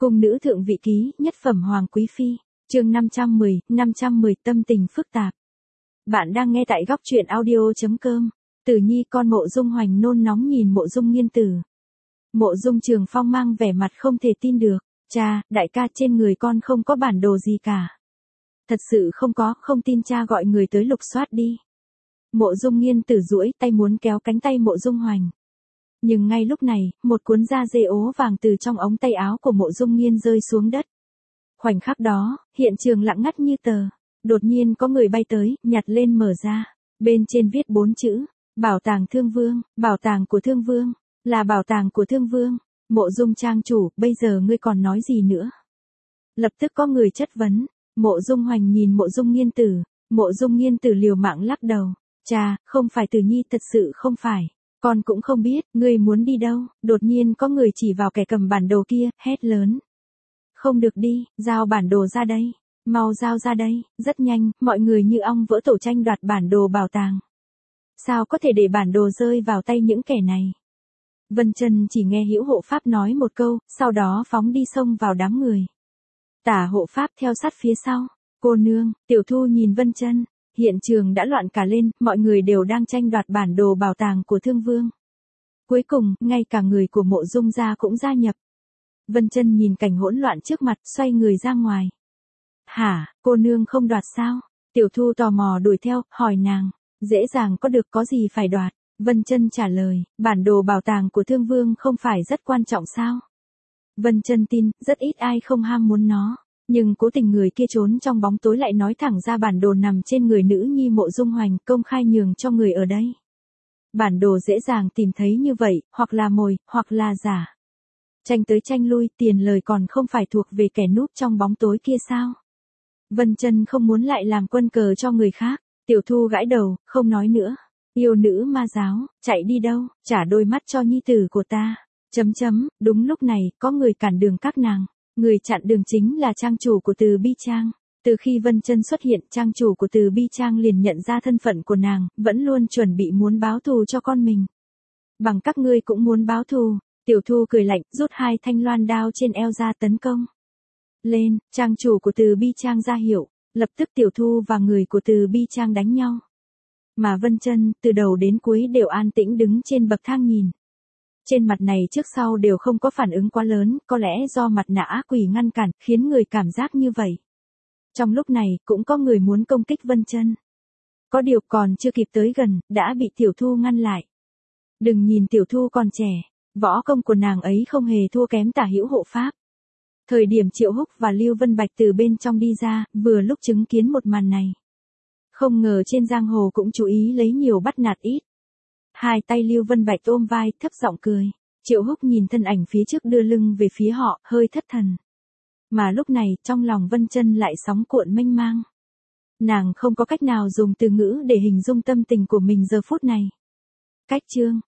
Cung nữ thượng vị ký, nhất phẩm hoàng quý phi, chương 510 tâm tình phức tạp. Bạn đang nghe tại góc truyện audio.com. Tử Nhi con Mộ Dung Hoành nôn nóng nhìn Mộ Dung Nghiên Tử. Mộ Dung Trường Phong mang vẻ mặt không thể tin được, cha, đại ca trên người con không có bản đồ gì cả. Thật sự không có, không tin cha gọi người tới lục soát đi. Mộ Dung Nghiên Tử duỗi tay muốn kéo cánh tay Mộ Dung Hoành. Nhưng ngay lúc này, một cuốn da dê ố vàng từ trong ống tay áo của Mộ Dung Nghiên rơi xuống đất. Khoảnh khắc đó, hiện trường lặng ngắt như tờ. Đột nhiên có người bay tới, nhặt lên mở ra. Bên trên viết 4 chữ, bảo tàng Thương Vương, bảo tàng của Thương Vương, là bảo tàng của Thương Vương. Mộ Dung trang chủ, bây giờ ngươi còn nói gì nữa? Lập tức có người chất vấn. Mộ Dung Hoành nhìn Mộ Dung Nghiên Tử. Mộ Dung Nghiên Tử liều mạng lắc đầu. Cha, không phải Tử Nhi, thật sự không phải. Con cũng không biết, ngươi muốn đi đâu? Đột nhiên có người chỉ vào kẻ cầm bản đồ kia, hét lớn. Không được đi, giao bản đồ ra đây. Mau giao ra đây. Rất nhanh, mọi người như ong vỡ tổ tranh đoạt bản đồ bảo tàng. Sao có thể để bản đồ rơi vào tay những kẻ này? Vân Chân chỉ nghe Hữu hộ pháp nói một câu, sau đó phóng đi xông vào đám người. Tả hộ pháp theo sát phía sau. Cô nương, Tiểu Thu nhìn Vân Chân. Hiện trường đã loạn cả lên, mọi người đều đang tranh đoạt bản đồ bảo tàng của Thương Vương. Cuối cùng, ngay cả người của Mộ Dung gia cũng gia nhập. Vân Chân nhìn cảnh hỗn loạn trước mặt, xoay người ra ngoài. Hả, cô nương không đoạt sao? Tiểu Thu tò mò đuổi theo, hỏi nàng. Dễ dàng có được, có gì phải đoạt? Vân Chân trả lời, bản đồ bảo tàng của Thương Vương không phải rất quan trọng sao? Vân Chân tin, rất ít ai không ham muốn nó. Nhưng cố tình người kia trốn trong bóng tối lại nói thẳng ra bản đồ nằm trên người nữ nhi Mộ Dung Hoành, công khai nhường cho người ở đây. Bản đồ dễ dàng tìm thấy như vậy, hoặc là mồi, hoặc là giả. Tranh tới tranh lui, tiền lời còn không phải thuộc về kẻ núp trong bóng tối kia sao? Vân Chân không muốn lại làm quân cờ cho người khác. Tiểu Thu gãi đầu, không nói nữa. Yêu nữ ma giáo, chạy đi đâu, trả đôi mắt cho nhi tử của ta. Đúng lúc này, có người cản đường các nàng. Người chặn đường chính là trang chủ của Từ Bi Trang. Từ khi Vân Chân xuất hiện, trang chủ của Từ Bi Trang liền nhận ra thân phận của nàng, vẫn luôn chuẩn bị muốn báo thù cho con mình. Bằng các ngươi cũng muốn báo thù. Tiểu Thu cười lạnh, rút 2 thanh loan đao trên eo ra tấn công. Lên, trang chủ của Từ Bi Trang ra hiệu, lập tức Tiểu Thu và người của Từ Bi Trang đánh nhau. Mà Vân Chân, từ đầu đến cuối đều an tĩnh đứng trên bậc thang nhìn. Trên mặt này trước sau đều không có phản ứng quá lớn, có lẽ do mặt nạ ác quỷ ngăn cản, khiến người cảm giác như vậy. Trong lúc này, cũng có người muốn công kích Vân Chân. Có điều còn chưa kịp tới gần, đã bị Tiểu Thu ngăn lại. Đừng nhìn Tiểu Thu còn trẻ, võ công của nàng ấy không hề thua kém Tả Hữu hộ pháp. Thời điểm Triệu Húc và Lưu Vân Bạch từ bên trong đi ra, vừa lúc chứng kiến một màn này. Không ngờ trên giang hồ cũng chú ý lấy nhiều bắt nạt ít. 2 tay Lưu Vân Bạch ôm vai, thấp giọng cười. Triệu Húc nhìn thân ảnh phía trước đưa lưng về phía họ, hơi thất thần. Mà lúc này, trong lòng Vân Chân lại sóng cuộn mênh mang. Nàng không có cách nào dùng từ ngữ để hình dung tâm tình của mình giờ phút này. Cách chương